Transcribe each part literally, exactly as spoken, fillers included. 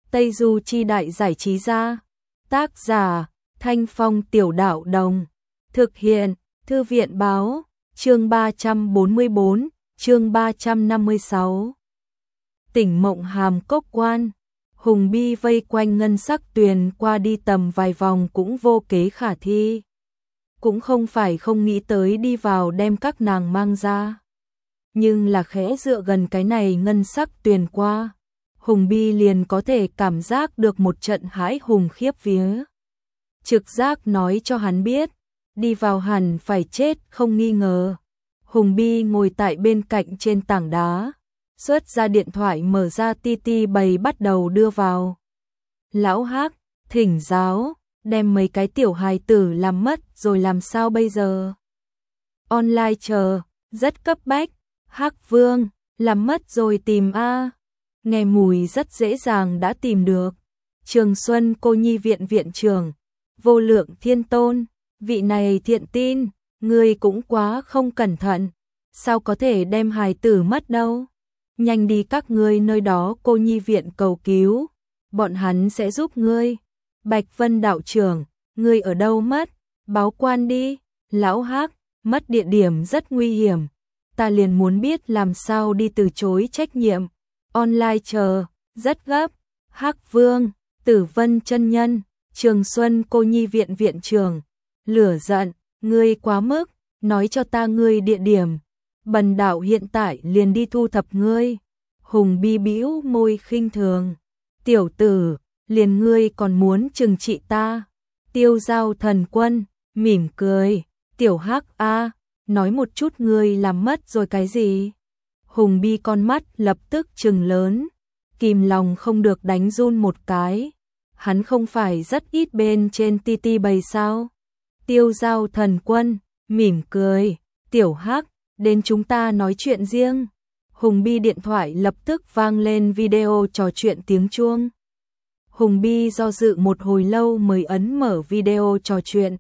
Tây Du Chi Đại Giải Trí Gia. Tác giả Thanh Phong Tiểu Đạo Đồng. Thực hiện Thư viện Báo. Chương ba trăm bốn mươi bốn, chương ba trăm năm mươi sáu. Tỉnh Mộng Hàm Cốc Quan. Hùng Bi vây quanh Ngân Sắc Tuyền qua đi tầm vài vòng cũng vô kế khả thi. Cũng không phải không nghĩ tới đi vào đem các nàng mang ra. Nhưng là khẽ dựa gần cái này Ngân Sắc Tuyền qua, Hùng Bi liền có thể cảm giác được một trận hãi hùng khiếp vía. Trực giác nói cho hắn biết, đi vào hẳn phải chết không nghi ngờ. Hùng Bi ngồi tại bên cạnh trên tảng đá, xuất ra điện thoại mở ra ti ti bày bắt đầu đưa vào. Lão Hắc, thỉnh giáo, đem mấy cái tiểu hài tử làm mất rồi làm sao bây giờ? Online chờ, rất cấp bách. Hắc Vương, làm mất rồi tìm a. Nghe mùi rất dễ dàng đã tìm được. Trường Xuân Cô Nhi viện viện trưởng, Vô Lượng Thiên Tôn, vị này thiện tin, ngươi cũng quá không cẩn thận, sao có thể đem hài tử mất đâu? Nhanh đi các ngươi nơi đó Cô Nhi viện cầu cứu, bọn hắn sẽ giúp ngươi. Bạch Vân đạo trưởng, ngươi ở đâu mất? Báo quan đi. Lão Hắc, mất địa điểm rất nguy hiểm, ta liền muốn biết làm sao đi từ chối trách nhiệm. Online chờ, rất gấp. Hắc Vương, Tử Vân chân nhân, Trường Xuân Cô Nhi viện viện trưởng, lửa giận, ngươi quá mức, nói cho ta ngươi địa điểm, bần đạo hiện tại liền đi thu thập ngươi. Hùng Bi bĩu môi khinh thường, tiểu tử, liền ngươi còn muốn trừng trị ta? Tiêu Giao Thần Quân mỉm cười, tiểu Hắc a, nói một chút ngươi làm mất rồi cái gì? Hùng Bi con mắt lập tức trừng lớn, kìm lòng không được đánh run một cái. Hắn không phải rất ít bên trên ti ti bày sao? Tiêu Giao Thần Quân mỉm cười, tiểu Hắc, đến chúng ta nói chuyện riêng. Hùng Bi điện thoại lập tức vang lên video trò chuyện tiếng chuông. Hùng Bi do dự một hồi lâu mới ấn mở video trò chuyện.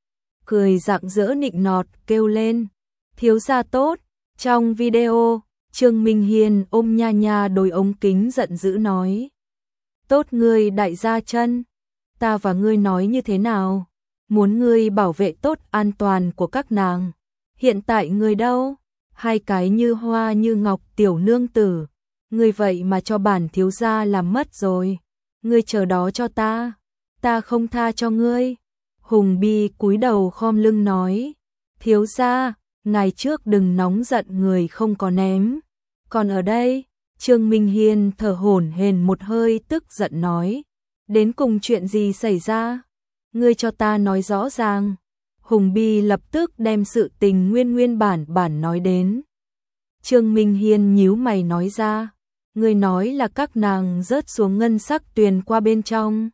Cười rạng rỡ nịnh nọt kêu lên, thiếu gia tốt. Trong video, Trương Minh Hiên ôm Nha Nha đôi ống kính giận dữ nói, tốt ngươi đại gia chân, ta và ngươi nói như thế nào? Muốn ngươi bảo vệ tốt an toàn của các nàng. Hiện tại ngươi đâu? Hai cái như hoa như ngọc tiểu nương tử, ngươi vậy mà cho bản thiếu gia làm mất rồi. Ngươi chờ đó cho ta, ta không tha cho ngươi. Hùng Bi cúi đầu khom lưng nói, thiếu gia, ngày trước đừng nóng giận người không có ném. Còn ở đây, Trương Minh Hiên thở hổn hển một hơi tức giận nói, đến cùng chuyện gì xảy ra? Ngươi cho ta nói rõ ràng. Hùng Bi lập tức đem sự tình nguyên nguyên bản bản nói đến. Trương Minh Hiên nhíu mày nói ra, ngươi nói là các nàng rớt xuống Ngân Sắc Tuyền qua bên trong.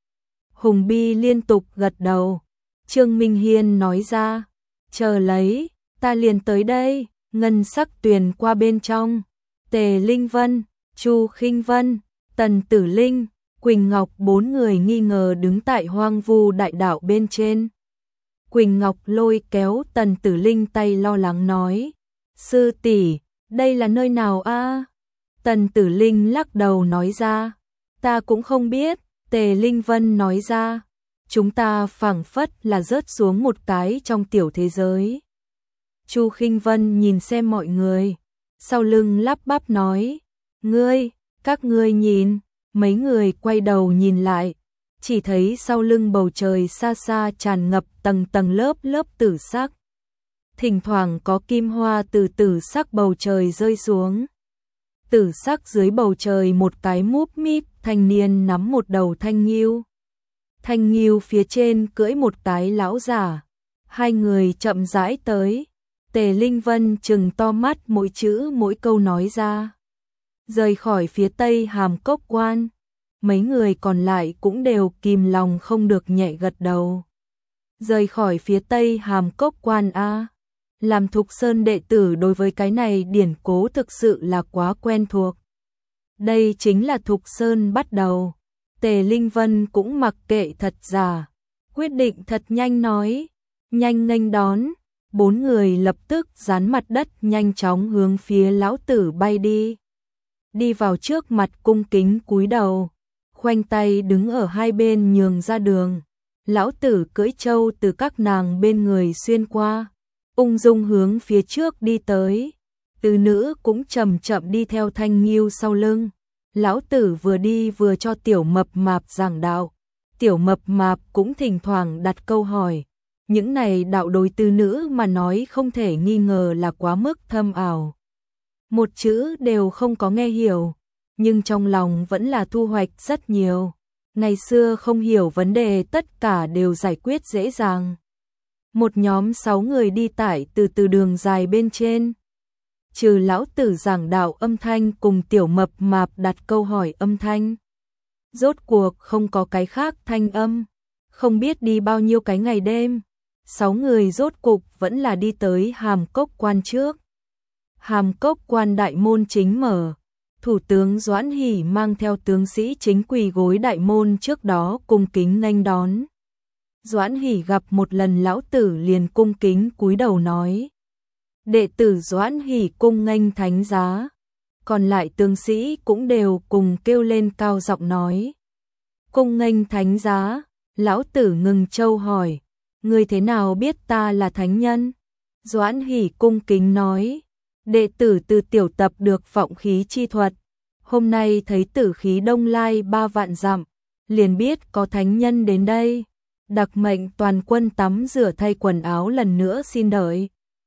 Hùng Bi liên tục gật đầu. Trương Minh Hiên nói ra, chờ lấy, ta liền tới đây. Ngân Sắc Tuyền qua bên trong, Tề Linh Vân, Chu Khinh Vân, Tần Tử Linh, Quỳnh Ngọc bốn người nghi ngờ đứng tại hoang vu đại đạo bên trên. Quỳnh Ngọc lôi kéo Tần Tử Linh tay lo lắng nói, sư tỷ, đây là nơi nào a? Tần Tử Linh lắc đầu nói ra, ta cũng không biết. Tề Linh Vân nói ra, chúng ta phảng phất là rớt xuống một cái trong tiểu thế giới. Chu Khinh Vân nhìn xem mọi người, sau lưng lắp bắp nói, ngươi, các ngươi nhìn. Mấy người quay đầu nhìn lại, chỉ thấy sau lưng bầu trời xa xa tràn ngập tầng tầng lớp lớp tử sắc. Thỉnh thoảng có kim hoa từ tử sắc bầu trời rơi xuống. Tử sắc dưới bầu trời một cái múp míp thanh niên nắm một đầu thanh nghêu. Thanh nghêu phía trên cưỡi một cái lão giả. Hai người chậm rãi tới. Tề Linh Vân trừng to mắt mỗi chữ mỗi câu nói ra. Rời khỏi phía tây Hàm Cốc Quan, mấy người còn lại cũng đều kìm lòng không được nhẹ gật đầu. Rời khỏi phía tây Hàm Cốc Quan a, làm Thục Sơn đệ tử đối với cái này điển cố thực sự là quá quen thuộc. Đây chính là Thục Sơn bắt đầu. Tề Linh Vân cũng mặc kệ thật giả, quyết định thật nhanh nói, nhanh nghênh đón. Bốn người lập tức dán mặt đất nhanh chóng hướng phía lão tử bay đi. Đi vào trước mặt cung kính cúi đầu, khoanh tay đứng ở hai bên nhường ra đường. Lão tử cưỡi trâu từ các nàng bên người xuyên qua, ung dung hướng phía trước đi tới. Tứ nữ cũng chậm chậm đi theo Thanh Nghiêu sau lưng. Lão tử vừa đi vừa cho tiểu mập mạp giảng đạo. Tiểu mập mạp cũng thỉnh thoảng đặt câu hỏi. Những này đạo đối tứ nữ mà nói không thể nghi ngờ là quá mức thâm ảo. Một chữ đều không có nghe hiểu, nhưng trong lòng vẫn là thu hoạch rất nhiều. Ngày xưa không hiểu vấn đề tất cả đều giải quyết dễ dàng. Một nhóm sáu người đi tải từ từ đường dài bên trên. Trừ lão tử giảng đạo âm thanh cùng tiểu mập mạp đặt câu hỏi âm thanh. Rốt cuộc không có cái khác thanh âm. Không biết đi bao nhiêu cái ngày đêm. Sáu người rốt cục vẫn là đi tới Hàm Cốc Quan trước. Hàm Cốc Quan đại môn chính mở. Thủ tướng Doãn Hỷ mang theo tướng sĩ chính quỳ gối đại môn trước đó cung kính nghênh đón. Doãn Hỷ gặp một lần lão tử liền cung kính cúi đầu nói. Đệ tử Doãn Hỷ cung nghênh thánh giá. Còn lại tướng sĩ cũng đều cùng kêu lên cao giọng nói. Cung nghênh thánh giá, lão tử ngừng châu hỏi. Ngươi thế nào biết ta là thánh nhân? Doãn Hỷ cung kính nói. Đệ tử từ tiểu tập được vọng khí chi thuật. Hôm nay thấy tử khí đông lai ba vạn dặm, liền biết có thánh nhân đến đây. Đặc mệnh toàn quân tắm rửa thay quần áo lần nữa xin đợi.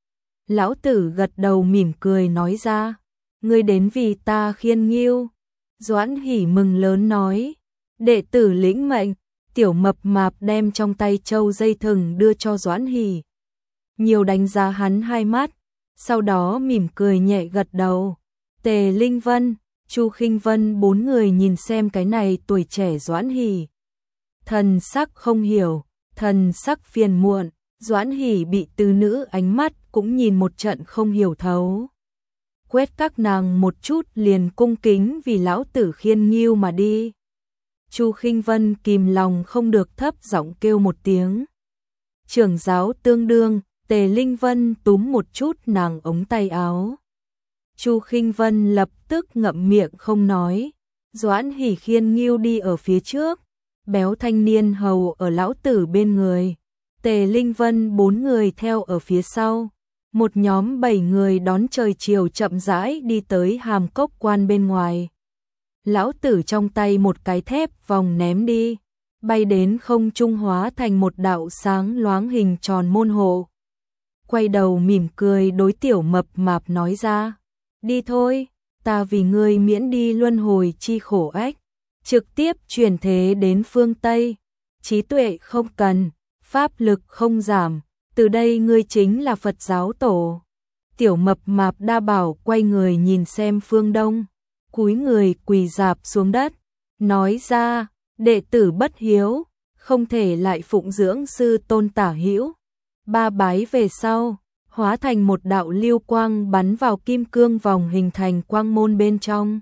Lão tử gật đầu mỉm cười nói ra. Ngươi đến vì ta Khiên Nghiêu. Doãn Hỷ mừng lớn nói. Đệ tử lĩnh mệnh. Tiểu mập mạp đem trong tay châu dây thừng đưa cho Doãn Hỷ. Nhiều đánh giá hắn hai mắt. Sau đó mỉm cười nhẹ gật đầu. Tề Linh Vân, Chu Khinh Vân bốn người nhìn xem cái này tuổi trẻ Doãn Hỷ. Thần sắc không hiểu, thần sắc phiền muộn. Doãn Hỷ bị tứ nữ ánh mắt cũng nhìn một trận không hiểu thấu. Quét các nàng một chút liền cung kính vì lão tử Khiên Nghiêu mà đi. Chu Khinh Vân kìm lòng không được thấp giọng kêu một tiếng. Trưởng giáo tương đương, Tề Linh Vân túm một chút nàng ống tay áo. Chu Khinh Vân lập tức ngậm miệng không nói. Doãn Hỷ Khiên Nghiêu đi ở phía trước, béo thanh niên hầu ở lão tử bên người. Tề Linh Vân bốn người theo ở phía sau. Một nhóm bảy người đón trời chiều chậm rãi đi tới Hàm Cốc Quan bên ngoài. Lão tử trong tay một cái thép vòng ném đi, bay đến không trung hóa thành một đạo sáng loáng hình tròn môn hộ. Quay đầu mỉm cười đối tiểu mập mạp nói ra. Đi thôi, ta vì ngươi miễn đi luân hồi chi khổ ách. Trực tiếp chuyển thế đến phương Tây. Trí tuệ không cần, pháp lực không giảm. Từ đây ngươi chính là Phật giáo tổ. Tiểu mập mạp đa bảo quay người nhìn xem phương Đông. Cúi người quỳ rạp xuống đất. Nói ra, đệ tử bất hiếu. Không thể lại phụng dưỡng sư tôn tả hữu. Ba bái về sau, hóa thành một đạo lưu quang bắn vào kim cương vòng hình thành quang môn bên trong.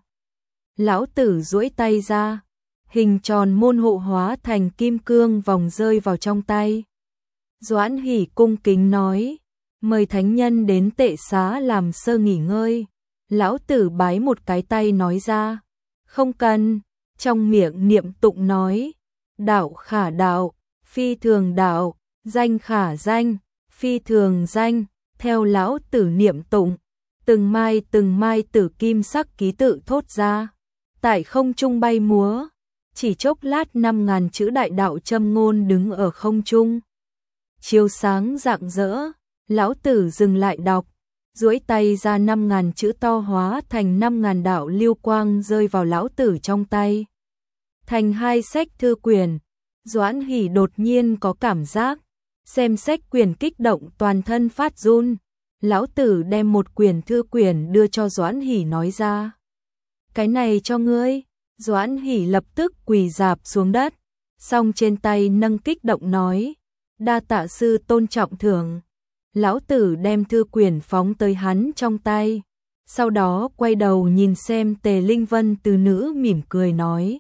Lão tử duỗi tay ra, hình tròn môn hộ hóa thành kim cương vòng rơi vào trong tay. Doãn Hỷ cung kính nói, mời thánh nhân đến tệ xá làm sơ nghỉ ngơi. Lão tử bái một cái tay nói ra, không cần, trong miệng niệm tụng nói, đạo khả đạo, phi thường đạo, danh khả danh, phi thường danh. Theo lão tử niệm tụng, từng mai từng mai tử kim sắc ký tự thốt ra, tại không trung bay múa, chỉ chốc lát năm ngàn chữ đại đạo châm ngôn đứng ở không trung. Chiếu sáng rạng rỡ, lão tử dừng lại đọc, duỗi tay ra năm ngàn chữ to hóa thành năm ngàn đạo lưu quang rơi vào lão tử trong tay. Thành hai sách thư quyển, Doãn Hỷ đột nhiên có cảm giác. Xem sách quyển kích động toàn thân phát run. Lão tử đem một quyển thư quyển đưa cho Doãn Hỷ nói ra. Cái này cho ngươi. Doãn Hỷ lập tức quỳ rạp xuống đất. Xong trên tay nâng kích động nói. Đa tạ sư tôn trọng thưởng. Lão tử đem thư quyển phóng tới hắn trong tay. Sau đó quay đầu nhìn xem Tề Linh Vân từ nữ mỉm cười nói.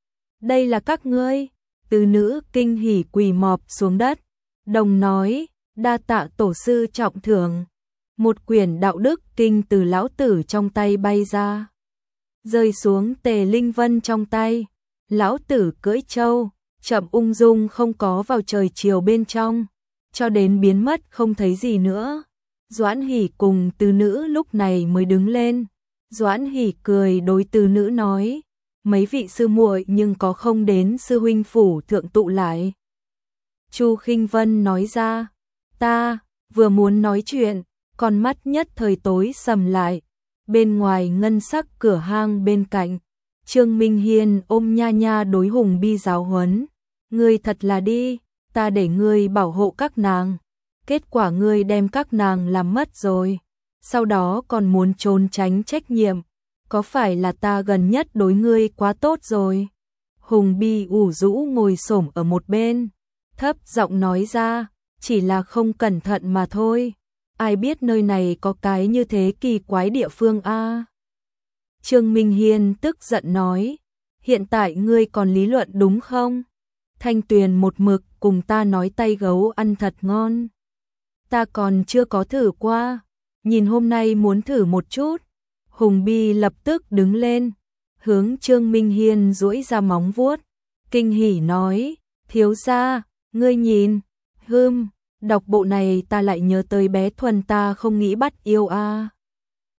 Đây là các ngươi. Từ nữ kinh hỉ quỳ mọp xuống đất. Đồng nói, đa tạ tổ sư trọng thưởng. Một quyển đạo đức kinh từ lão tử trong tay bay ra. Rơi xuống Tề Linh Vân trong tay. Lão tử cưỡi trâu, chậm ung dung không có vào trời chiều bên trong, cho đến biến mất không thấy gì nữa. Doãn Hỷ cùng Từ Nữ lúc này mới đứng lên. Doãn Hỷ cười đối Từ Nữ nói, mấy vị sư muội nhưng có không đến sư huynh phủ thượng tụ lại. Chu Khinh Vân nói ra, ta vừa muốn nói chuyện, con mắt nhất thời tối sầm lại. Bên ngoài ngân sắc cửa hang bên cạnh, Trương Minh Hiên ôm Nha Nha đối Hùng Bi giáo huấn, ngươi thật là đi, ta để ngươi bảo hộ các nàng, kết quả ngươi đem các nàng làm mất rồi, sau đó còn muốn trốn tránh trách nhiệm, có phải là ta gần nhất đối ngươi quá tốt rồi? Hùng Bi ủ rũ ngồi xổm ở một bên, thấp giọng nói ra, chỉ là không cẩn thận mà thôi, ai biết nơi này có cái như thế kỳ quái địa phương a. Trương Minh Hiên tức giận nói, hiện tại ngươi còn lý luận đúng không? Thanh Tuyền một mực cùng ta nói tay gấu ăn thật ngon. Ta còn chưa có thử qua, nhìn hôm nay muốn thử một chút. Hùng Bi lập tức đứng lên, hướng Trương Minh Hiên duỗi ra móng vuốt, kinh hỉ nói, thiếu gia, ngươi nhìn, hưm, đọc bộ này ta lại nhớ tới bé Thuần ta không nghĩ bắt yêu a.